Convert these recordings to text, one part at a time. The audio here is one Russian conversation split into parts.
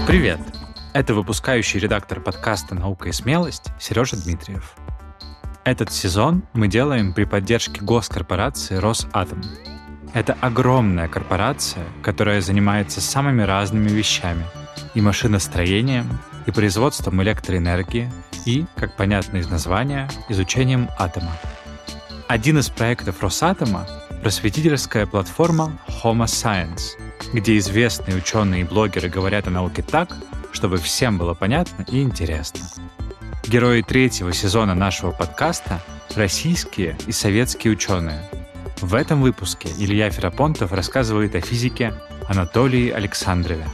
Привет! Это выпускающий редактор подкаста «Наука и смелость» Сережа Дмитриев. Этот сезон мы делаем при поддержке госкорпорации «Росатом». Это огромная корпорация, которая занимается самыми разными вещами – и машиностроением, и производством электроэнергии, и, как понятно из названия, изучением атома. Один из проектов Росатома – просветительская платформа Homo Science, где известные ученые и блогеры говорят о науке так, чтобы всем было понятно и интересно. Герои третьего сезона нашего подкаста – российские и советские ученые. В этом выпуске Илья Ферапонтов рассказывает о физике Анатолии Александрове.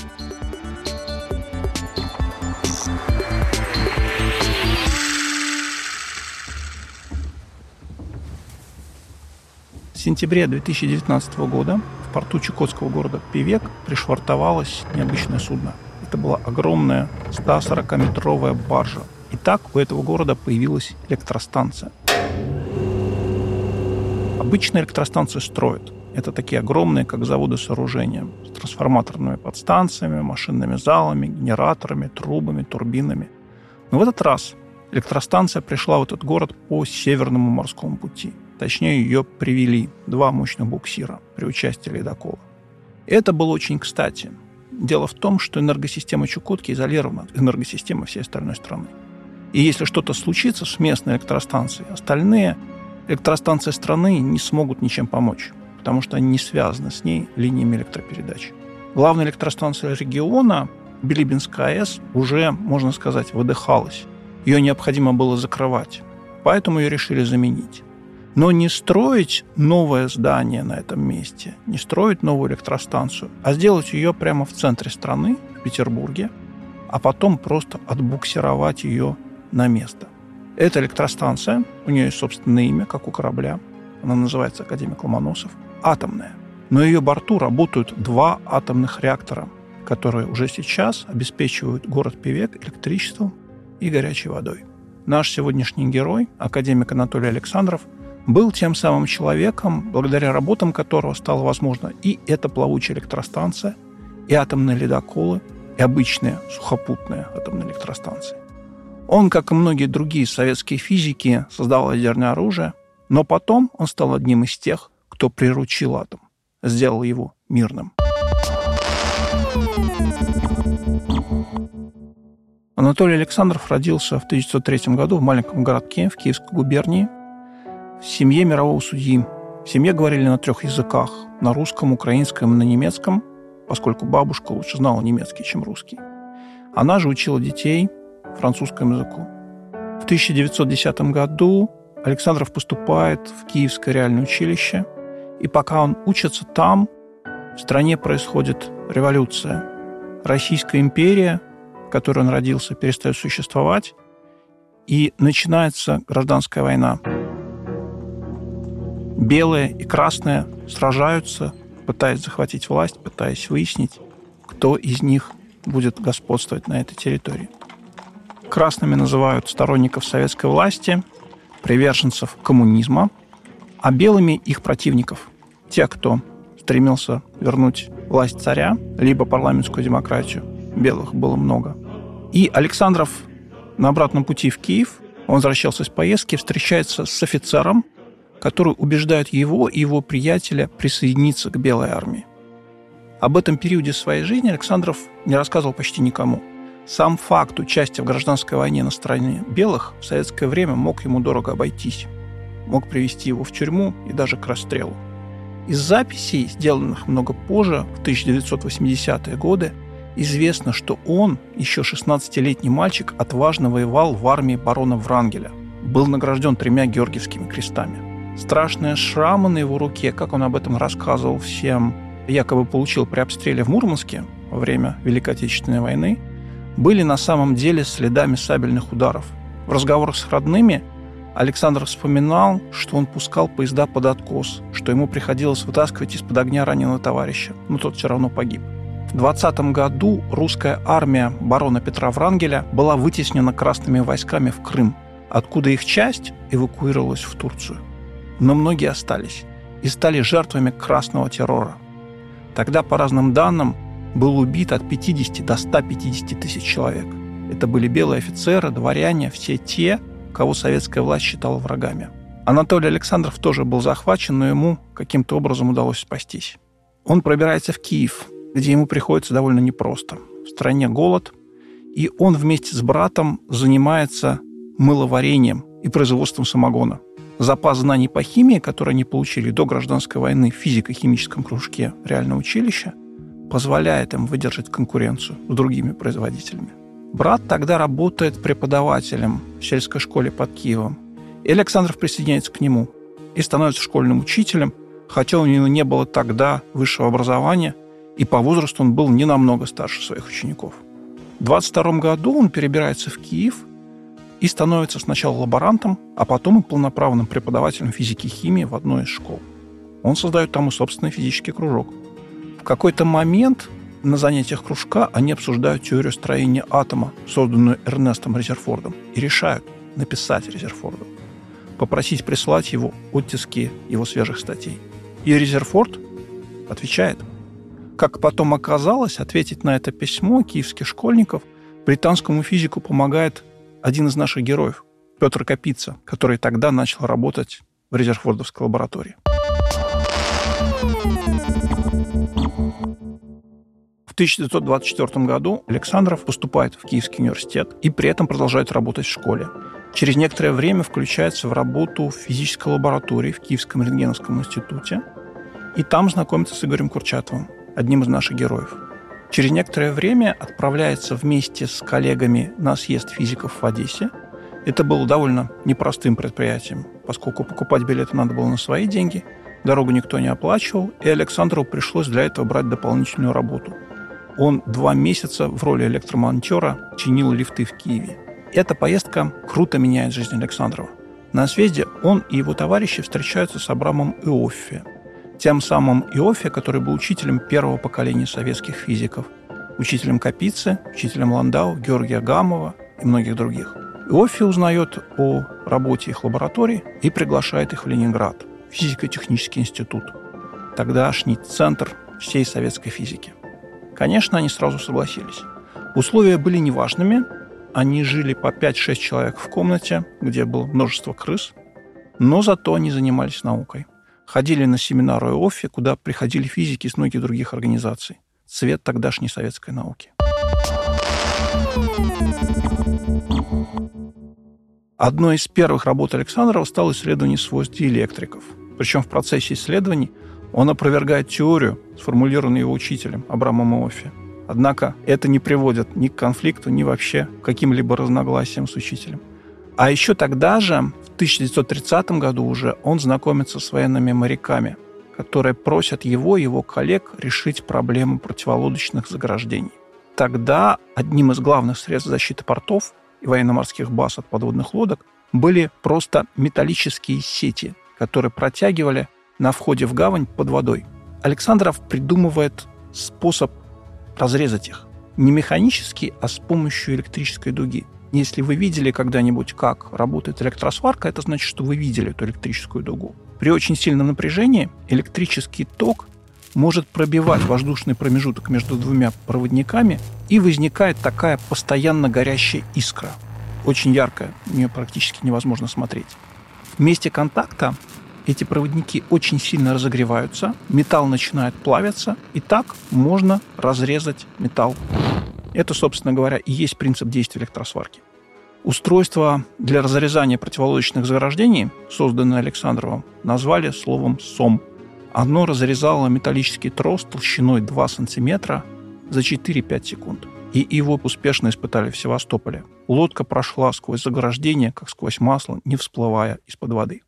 В сентябре 2019 года в порту чукотского города Певек пришвартовалось необычное судно. Это была огромная 140-метровая баржа. И так у этого города появилась электростанция. Обычно электростанции строят. Это такие огромные, как заводы, сооружения с трансформаторными подстанциями, машинными залами, генераторами, трубами, турбинами. Но в этот раз электростанция пришла в этот город по Северному морскому пути. Точнее, ее привели два мощных буксира при участии ледокола. Это было очень кстати. Дело в том, что энергосистема Чукотки изолирована от энергосистемы всей остальной страны. И если что-то случится с местной электростанцией, остальные электростанции страны не смогут ничем помочь, потому что они не связаны с ней линиями электропередач. Главная электростанция региона, Билибинская АЭС, уже, можно сказать, выдыхалась. Ее необходимо было закрывать, поэтому ее решили заменить. Но не строить новое здание на этом месте, не строить новую электростанцию, а сделать ее прямо в центре страны, в Петербурге, а потом просто отбуксировать ее на место. Эта электростанция, у нее есть собственное имя, как у корабля, она называется «Академик Ломоносов», атомная. На ее борту работают два атомных реактора, которые уже сейчас обеспечивают город Певек электричеством и горячей водой. Наш сегодняшний герой, академик Анатолий Александров, был тем самым человеком, благодаря работам которого стало возможно и эта плавучая электростанция, и атомные ледоколы, и обычные сухопутные атомные электростанции. Он, как и многие другие советские физики, создавал ядерное оружие, но потом он стал одним из тех, кто приручил атом, сделал его мирным. Анатолий Александров родился в 1903 году в маленьком городке в Киевской губернии, в семье мирового судьи. В семье говорили на 3 языках – на русском, украинском и на немецком, поскольку бабушка лучше знала немецкий, чем русский. Она же учила детей французскому языку. В 1910 году Александров поступает в Киевское реальное училище, и пока он учится там, в стране происходит революция. Российская империя, в которой он родился, перестает существовать, и начинается гражданская война. Белые и красные сражаются, пытаясь захватить власть, пытаясь выяснить, кто из них будет господствовать на этой территории. Красными называют сторонников советской власти, приверженцев коммунизма, а белыми – их противников, тех, кто стремился вернуть власть царя, либо парламентскую демократию. Белых было много. И Александров на обратном пути в Киев, он возвращался из поездки, встречается с офицером, который убеждает его и его приятеля присоединиться к Белой армии. Об этом периоде своей жизни Александров не рассказывал почти никому. Сам факт участия в гражданской войне на стороне белых в советское время мог ему дорого обойтись. Мог привести его в тюрьму и даже к расстрелу. Из записей, сделанных много позже, в 1980-е годы, известно, что он, еще 16-летний мальчик, отважно воевал в армии барона Врангеля. Был награжден 3 Георгиевскими крестами. Страшные шрамы на его руке, как он об этом рассказывал всем, якобы получил при обстреле в Мурманске во время Великой Отечественной войны, были на самом деле следами сабельных ударов. В разговорах с родными Александр вспоминал, что он пускал поезда под откос, что ему приходилось вытаскивать из-под огня раненого товарища, но тот все равно погиб. В 20 году русская армия барона Петра Врангеля была вытеснена красными войсками в Крым, откуда их часть эвакуировалась в Турцию. Но многие остались и стали жертвами красного террора. Тогда, по разным данным, был убит от 50 до 150 тысяч человек. Это были белые офицеры, дворяне, все те, кого советская власть считала врагами. Анатолий Александров тоже был захвачен, но ему каким-то образом удалось спастись. Он пробирается в Киев, где ему приходится довольно непросто. В стране голод, и он вместе с братом занимается мыловарением и производством самогона. Запас знаний по химии, которые они получили до гражданской войны в физико-химическом кружке реального училища, позволяет им выдержать конкуренцию с другими производителями. Брат тогда работает преподавателем в сельской школе под Киевом. И Александров присоединяется к нему и становится школьным учителем, хотя у него не было тогда высшего образования, и по возрасту он был не намного старше своих учеников. В 22 году он перебирается в Киев и становится сначала лаборантом, а потом и полноправным преподавателем физики и химии в одной из школ. Он создает там и собственный физический кружок. В какой-то момент на занятиях кружка они обсуждают теорию строения атома, созданную Эрнестом Резерфордом, и решают написать Резерфорду, попросить прислать его оттиски его свежих статей. И Резерфорд отвечает. Как потом оказалось, ответить на это письмо киевских школьников британскому физику помогает один из наших героев, Петр Капица, который тогда начал работать в Резерфордовской лаборатории. В 1924 году Александров поступает в Киевский университет и при этом продолжает работать в школе. Через некоторое время включается в работу в физической лаборатории в Киевском рентгеновском институте и там знакомится с Игорем Курчатовым, одним из наших героев. Через некоторое время отправляется вместе с коллегами на съезд физиков в Одессе. Это было довольно непростым предприятием, поскольку покупать билеты надо было на свои деньги, дорогу никто не оплачивал, и Александрову пришлось для этого брать дополнительную работу. Он 2 месяца в роли электромонтера чинил лифты в Киеве. Эта поездка круто меняет жизнь Александрова. На съезде он и его товарищи встречаются с Абрамом Иоффе, тем самым Иоффе, который был учителем первого поколения советских физиков, учителем Капицы, учителем Ландау, Георгия Гамова и многих других. Иоффе узнает о работе их лаборатории и приглашает их в Ленинград, в физико-технический институт, тогдашний центр всей советской физики. Конечно, они сразу согласились. Условия были неважными. Они жили по 5-6 человек в комнате, где было множество крыс, но зато они занимались наукой. Ходили на семинары Иоффе, куда приходили физики из многих других организаций. Цвет тогдашней советской науки. Одной из первых работ Александрова стало исследование свойств диэлектриков. Причем в процессе исследований он опровергает теорию, сформулированную его учителем Абрамом Иоффе. Однако это не приводит ни к конфликту, ни вообще к каким-либо разногласиям с учителем. А еще тогда же, в 1930 году уже, он знакомится с военными моряками, которые просят его и его коллег решить проблему противолодочных заграждений. Тогда одним из главных средств защиты портов и военно-морских баз от подводных лодок были просто металлические сети, которые протягивали на входе в гавань под водой. Александров придумывает способ разрезать их. Не механически, а с помощью электрической дуги. Если вы видели когда-нибудь, как работает электросварка, это значит, что вы видели эту электрическую дугу. При очень сильном напряжении электрический ток может пробивать воздушный промежуток между двумя проводниками, и возникает такая постоянно горящая искра. Очень яркая, на нее практически невозможно смотреть. В месте контакта эти проводники очень сильно разогреваются, металл начинает плавиться, и так можно разрезать металл. Это, собственно говоря, и есть принцип действия электросварки. Устройство для разрезания противолодочных заграждений, созданное Александровым, назвали словом «сом». Оно разрезало металлический трос толщиной 2 сантиметра за 4-5 секунд. И его успешно испытали в Севастополе. Лодка прошла сквозь заграждение, как сквозь масло, не всплывая из-под воды.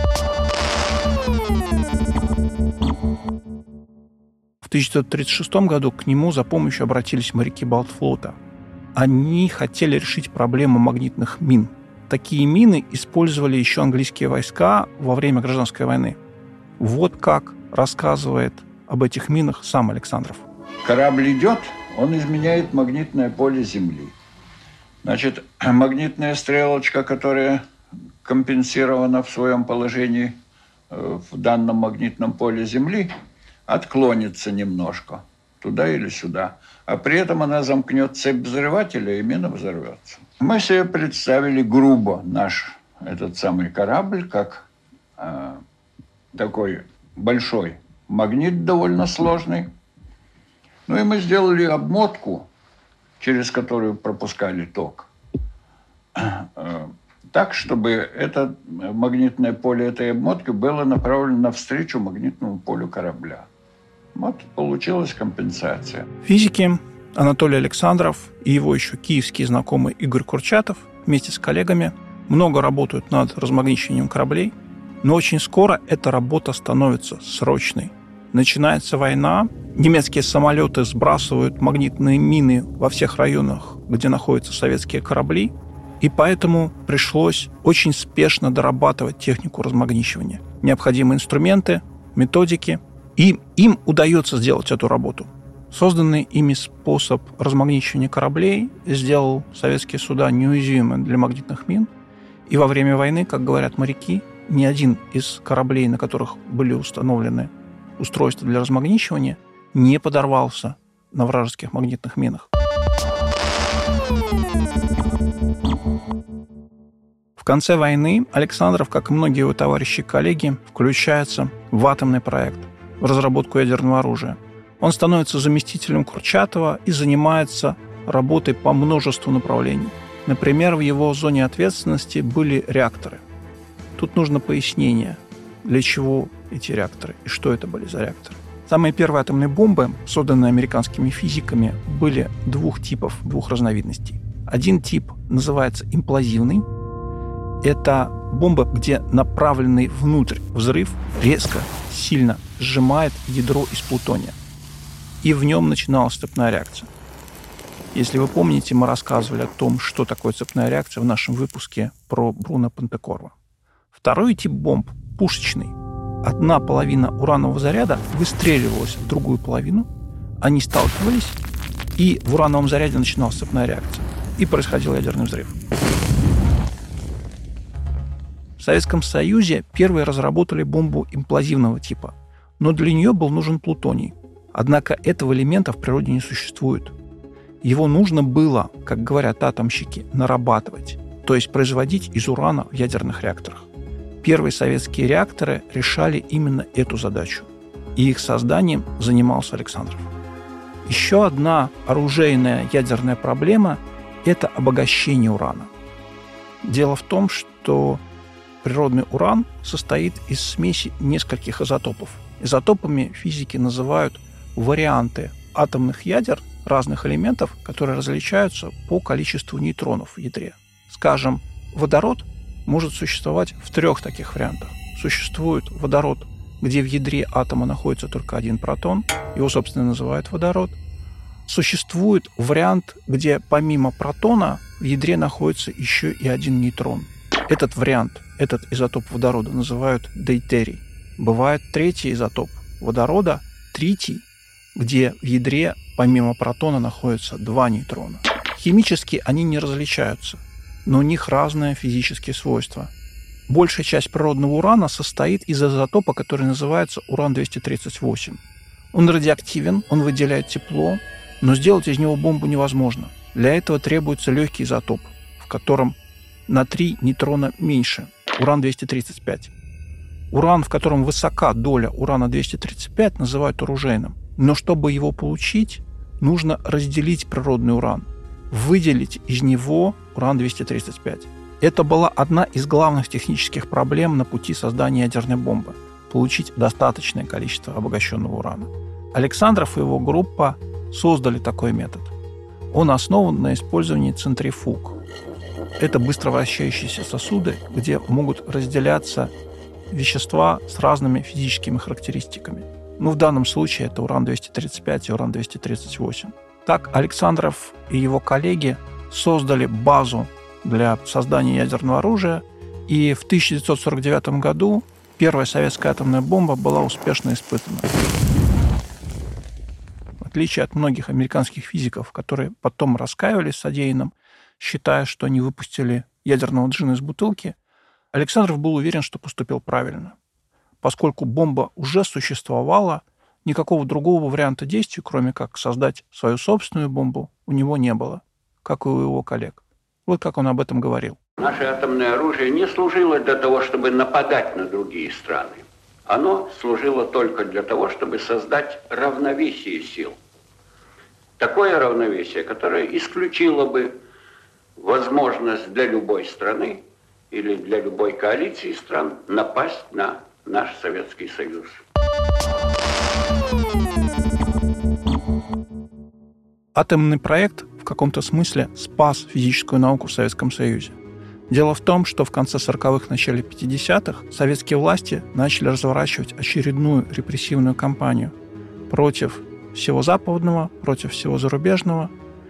В 1936 году к нему за помощью обратились моряки Балтфлота. Они хотели решить проблему магнитных мин. Такие мины использовали еще английские войска во время гражданской войны. Вот как рассказывает об этих минах сам Александров. Корабль идет, он изменяет магнитное поле Земли. Значит, магнитная стрелочка, которая компенсирована в своем положении в данном магнитном поле Земли, отклонится немножко. туда или сюда. А при этом она замкнет цепь взрывателя, и мина взорвется. Мы себе представили грубо наш этот самый корабль как такой большой магнит довольно сложный. Ну и мы сделали обмотку, через которую пропускали ток, так, чтобы это магнитное поле этой обмотки было направлено навстречу магнитному полю корабля. Вот получилась компенсация. Физики Анатолий Александров и его еще киевский знакомый Игорь Курчатов вместе с коллегами много работают над размагничиванием кораблей, но очень скоро эта работа становится срочной. Начинается война, немецкие самолеты сбрасывают магнитные мины во всех районах, где находятся советские корабли, и поэтому пришлось очень спешно дорабатывать технику размагничивания. Необходимые инструменты, методики, и им удается сделать эту работу. Созданный ими способ размагничивания кораблей сделал советские суда неуязвимыми для магнитных мин, и во время войны, как говорят моряки, ни один из кораблей, на которых были установлены устройства для размагничивания, не подорвался на вражеских магнитных минах. В конце войны Александров, как и многие его товарищи и коллеги, включается в атомный проект, в разработку ядерного оружия. Он становится заместителем Курчатова и занимается работой по множеству направлений. Например, в его зоне ответственности были реакторы. Тут нужно пояснение, для чего эти реакторы и что это были за реакторы. Самые первые атомные бомбы, созданные американскими физиками, были двух типов, двух разновидностей. Один тип называется имплозивный. Это бомба, где направленный внутрь взрыв резко, сильно сжимает ядро из плутония. И в нем начиналась цепная реакция. Если вы помните, мы рассказывали о том, что такое цепная реакция в нашем выпуске про Бруно Понтекорво. Второй тип бомб – пушечный. Одна половина уранового заряда выстреливалась в другую половину, они сталкивались, и в урановом заряде начиналась цепная реакция. И происходил ядерный взрыв. В Советском Союзе первые разработали бомбу имплозивного типа, но для нее был нужен плутоний. Однако этого элемента в природе не существует. Его нужно было, как говорят атомщики, нарабатывать, то есть производить из урана в ядерных реакторах. Первые советские реакторы решали именно эту задачу, и их созданием занимался Александров. Еще одна оружейная ядерная проблема – это обогащение урана. Дело в том, что природный уран состоит из смеси нескольких изотопов. Изотопами физики называют варианты атомных ядер разных элементов, которые различаются по количеству нейтронов в ядре. Скажем, водород может существовать в 3 таких вариантах. Существует водород, где в ядре атома находится только один протон, его, собственно, называют водород. Существует вариант, где помимо протона в ядре находится еще и один нейтрон. Этот вариант, этот изотоп водорода называют дейтерий. Бывает 3-й изотоп водорода, тритий, где в ядре помимо протона находится 2 нейтрона. Химически они не различаются, но у них разные физические свойства. Большая часть природного урана состоит из изотопа, который называется уран-238. Он радиоактивен, он выделяет тепло, но сделать из него бомбу невозможно. Для этого требуется легкий изотоп, в котором на 3 нейтрона меньше, уран-235. Уран, в котором высока доля урана-235, называют оружейным. Но чтобы его получить, нужно разделить природный уран, выделить из него уран-235. Это была одна из главных технических проблем на пути создания ядерной бомбы – получить достаточное количество обогащенного урана. Александров и его группа создали такой метод. Он основан на использовании центрифуг. Это быстро вращающиеся сосуды, где могут разделяться вещества с разными физическими характеристиками. В данном случае это уран-235 и уран-238. Так Александров и его коллеги создали базу для создания ядерного оружия, и в 1949 году первая советская атомная бомба была успешно испытана. В отличие от многих американских физиков, которые потом раскаивались в содеянном, считая, что они выпустили ядерного джина из бутылки, Александров был уверен, что поступил правильно. Поскольку бомба уже существовала, никакого другого варианта действий, кроме как создать свою собственную бомбу, у него не было, как и у его коллег. Вот как он об этом говорил. Наше атомное оружие не служило для того, чтобы нападать на другие страны. Оно служило только для того, чтобы создать равновесие сил. Такое равновесие, которое исключило бы возможность для любой страны или для любой коалиции стран напасть на наш Советский Союз. Атомный проект в каком-то смысле спас физическую науку в Советском Союзе. Дело в том, что в конце 40-х, начале 50-х советские власти начали разворачивать очередную репрессивную кампанию против всего западного, против всего зарубежного.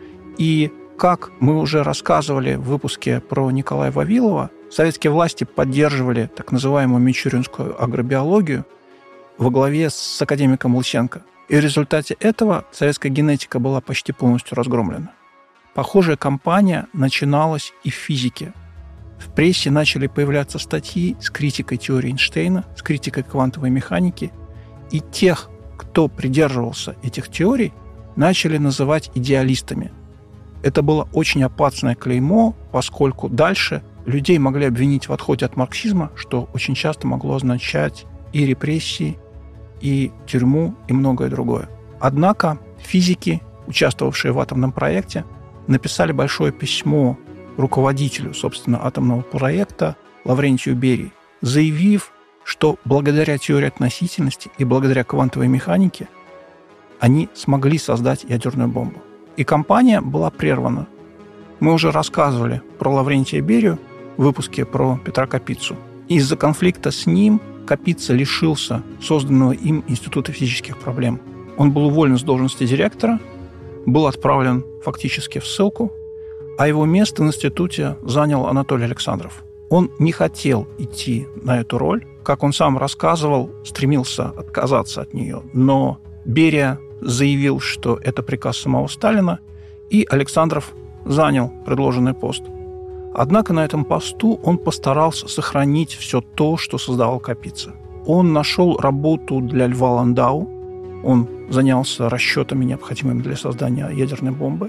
И, как мы уже рассказывали в выпуске про Николая Вавилова, советские власти поддерживали так называемую мичуринскую агробиологию во главе с академиком Лысенко. И в результате этого советская генетика была почти полностью разгромлена. Похожая кампания начиналась и в физике. В прессе начали появляться статьи с критикой теории Эйнштейна, с критикой квантовой механики, и тех, кто придерживался этих теорий, начали называть идеалистами. Это было очень опасное клеймо, поскольку дальше людей могли обвинить в отходе от марксизма, что очень часто могло означать и репрессии, и тюрьму, и многое другое. Однако физики, участвовавшие в атомном проекте, написали большое письмо руководителю, собственно, атомного проекта Лаврентию Берии, заявив, что благодаря теории относительности и благодаря квантовой механике они смогли создать ядерную бомбу. И кампания была прервана. Мы уже рассказывали про Лаврентия Берию в выпуске про Петра Капицу. Из-за конфликта с ним Капица лишился созданного им Института физических проблем. Он был уволен с должности директора, был отправлен фактически в ссылку, а его место в институте занял Анатолий Александров. Он не хотел идти на эту роль. Как он сам рассказывал, стремился отказаться от нее. Но Берия заявил, что это приказ самого Сталина, и Александров занял предложенный пост. Однако на этом посту он постарался сохранить все то, что создавал Капица. Он нашел работу для Льва Ландау, он занялся расчетами, необходимыми для создания ядерной бомбы.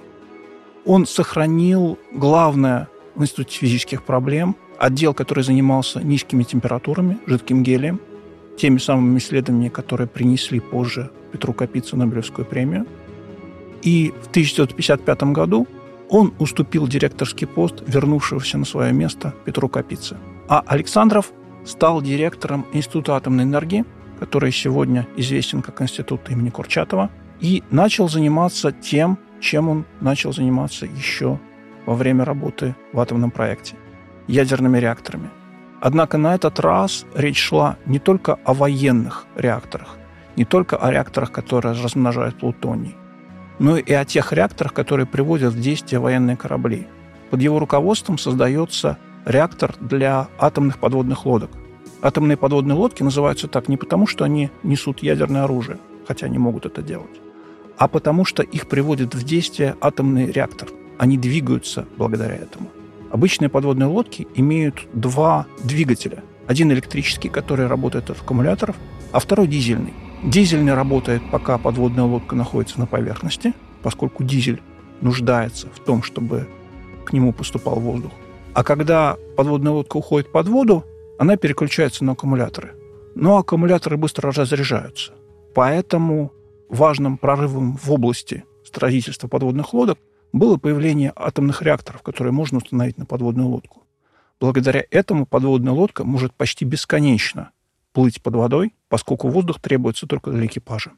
Он сохранил главное в Институте физических проблем, отдел, который занимался низкими температурами, жидким гелием, теми самыми исследованиями, которые принесли позже Петру Капицу Нобелевскую премию. И в 1955 году он уступил директорский пост вернувшегося на свое место Петру Капице. А Александров стал директором Института атомной энергии, который сегодня известен как Институт имени Курчатова, и начал заниматься тем, чем он начал заниматься еще во время работы в атомном проекте – ядерными реакторами. Однако на этот раз речь шла не только о военных реакторах, не только о реакторах, которые размножают плутоний, но и о тех реакторах, которые приводят в действие военные корабли. Под его руководством создается реактор для атомных подводных лодок. Атомные подводные лодки называются так не потому, что они несут ядерное оружие, хотя они могут это делать, а потому что их приводит в действие атомный реактор. Они двигаются благодаря этому. Обычные подводные лодки имеют два двигателя. Один электрический, который работает от аккумуляторов, а второй дизельный. Дизельный работает, пока подводная лодка находится на поверхности, поскольку дизель нуждается в том, чтобы к нему поступал воздух. А когда подводная лодка уходит под воду, она переключается на аккумуляторы. Но аккумуляторы быстро разряжаются. Поэтому важным прорывом в области строительства подводных лодок было появление атомных реакторов, которые можно установить на подводную лодку. Благодаря этому подводная лодка может почти бесконечно плыть под водой, поскольку воздух требуется только для экипажа.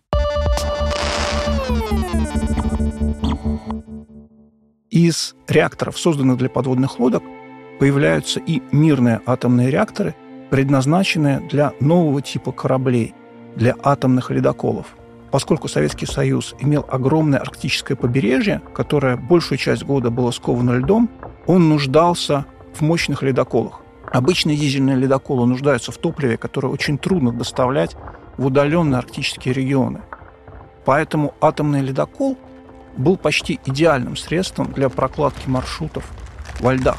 Из реакторов, созданных для подводных лодок, появляются и мирные атомные реакторы, предназначенные для нового типа кораблей, для атомных ледоколов. Поскольку Советский Союз имел огромное арктическое побережье, которое большую часть года было сковано льдом, он нуждался в мощных ледоколах. Обычные дизельные ледоколы нуждаются в топливе, которое очень трудно доставлять в удаленные арктические регионы. Поэтому атомный ледокол был почти идеальным средством для прокладки маршрутов во льдах,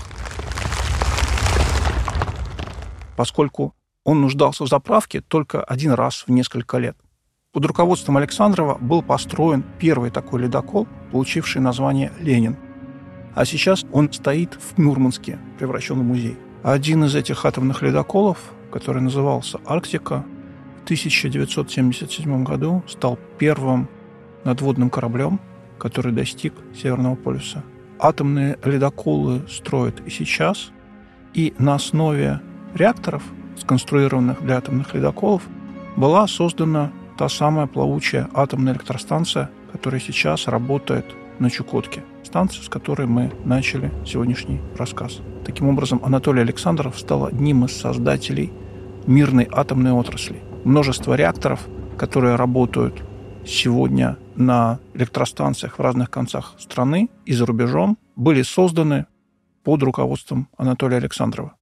поскольку он нуждался в заправке только один раз в несколько лет. Под руководством Александрова был построен первый такой ледокол, получивший название «Ленин». А сейчас он стоит в Мурманске, превращен в музей. Один из этих атомных ледоколов, который назывался «Арктика», в 1977 году стал первым надводным кораблем, который достиг Северного полюса. Атомные ледоколы строят и сейчас, и на основе реакторов, сконструированных для атомных ледоколов, была создана та самая плавучая атомная электростанция, которая сейчас работает на Чукотке. Станция, с которой мы начали сегодняшний рассказ. Таким образом, Анатолий Александров стал одним из создателей мирной атомной отрасли. Множество реакторов, которые работают сегодня на электростанциях в разных концах страны и за рубежом, были созданы под руководством Анатолия Александрова.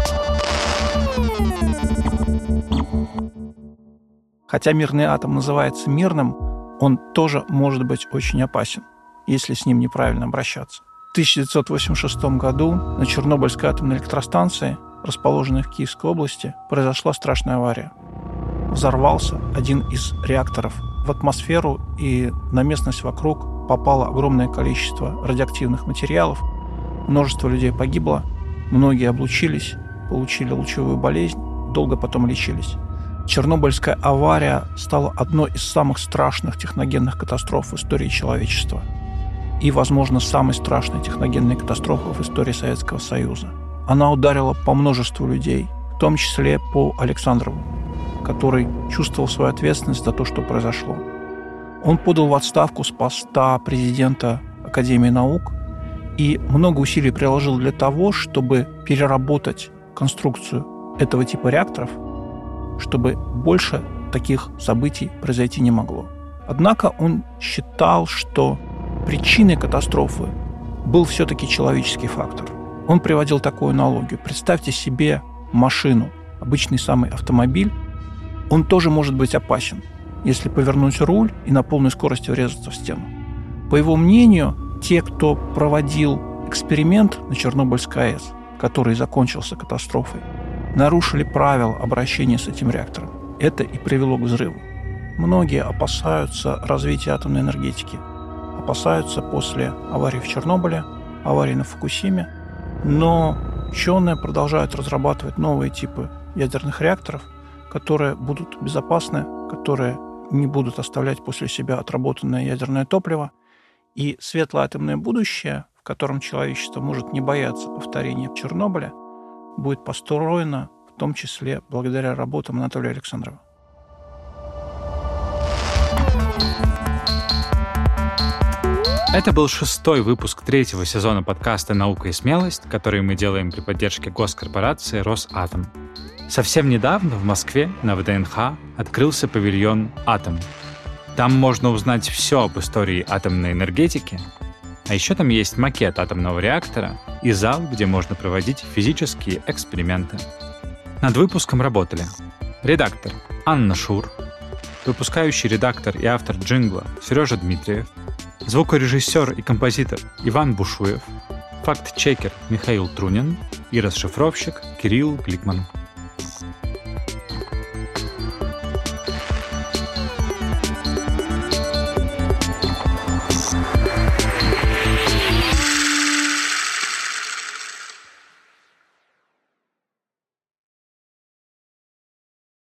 Хотя мирный атом называется мирным, он тоже может быть очень опасен, если с ним неправильно обращаться. В 1986 году на Чернобыльской атомной электростанции, расположенной в Киевской области, произошла страшная авария. Взорвался один из реакторов. В атмосферу и на местность вокруг попало огромное количество радиоактивных материалов. Множество людей погибло, многие облучились, получили лучевую болезнь, долго потом лечились. Чернобыльская авария стала одной из самых страшных техногенных катастроф в истории человечества. И, возможно, самой страшной техногенной катастрофой в истории Советского Союза. Она ударила по множеству людей, в том числе по Александрову, который чувствовал свою ответственность за то, что произошло. Он подал в отставку с поста президента Академии наук и много усилий приложил для того, чтобы переработать конструкцию этого типа реакторов, чтобы больше таких событий произойти не могло. Однако он считал, что причиной катастрофы был все-таки человеческий фактор. Он приводил такую аналогию. Представьте себе машину, обычный самый автомобиль. Он тоже может быть опасен, если повернуть руль и на полной скорости врезаться в стену. По его мнению, те, кто проводил эксперимент на Чернобыльской АЭС, который закончился катастрофой, нарушили правила обращения с этим реактором. Это и привело к взрыву. Многие опасаются развития атомной энергетики, опасаются после аварии в Чернобыле, аварии на Фукусиме, но ученые продолжают разрабатывать новые типы ядерных реакторов, которые будут безопасны, которые не будут оставлять после себя отработанное ядерное топливо. И светлое атомное будущее, в котором человечество может не бояться повторения Чернобыля, будет построено в том числе благодаря работам Анатолия Александрова. Это был 6-й выпуск 3-го сезона подкаста «Наука и смелость», который мы делаем при поддержке госкорпорации «Росатом». Совсем недавно в Москве на ВДНХ открылся павильон «Атом». Там можно узнать все об истории атомной энергетики, а еще там есть макет атомного реактора и зал, где можно проводить физические эксперименты. Над выпуском работали редактор Анна Шур, выпускающий редактор и автор джингла Сережа Дмитриев, звукорежиссер и композитор Иван Бушуев, факт-чекер Михаил Трунин и расшифровщик Кирилл Гликман.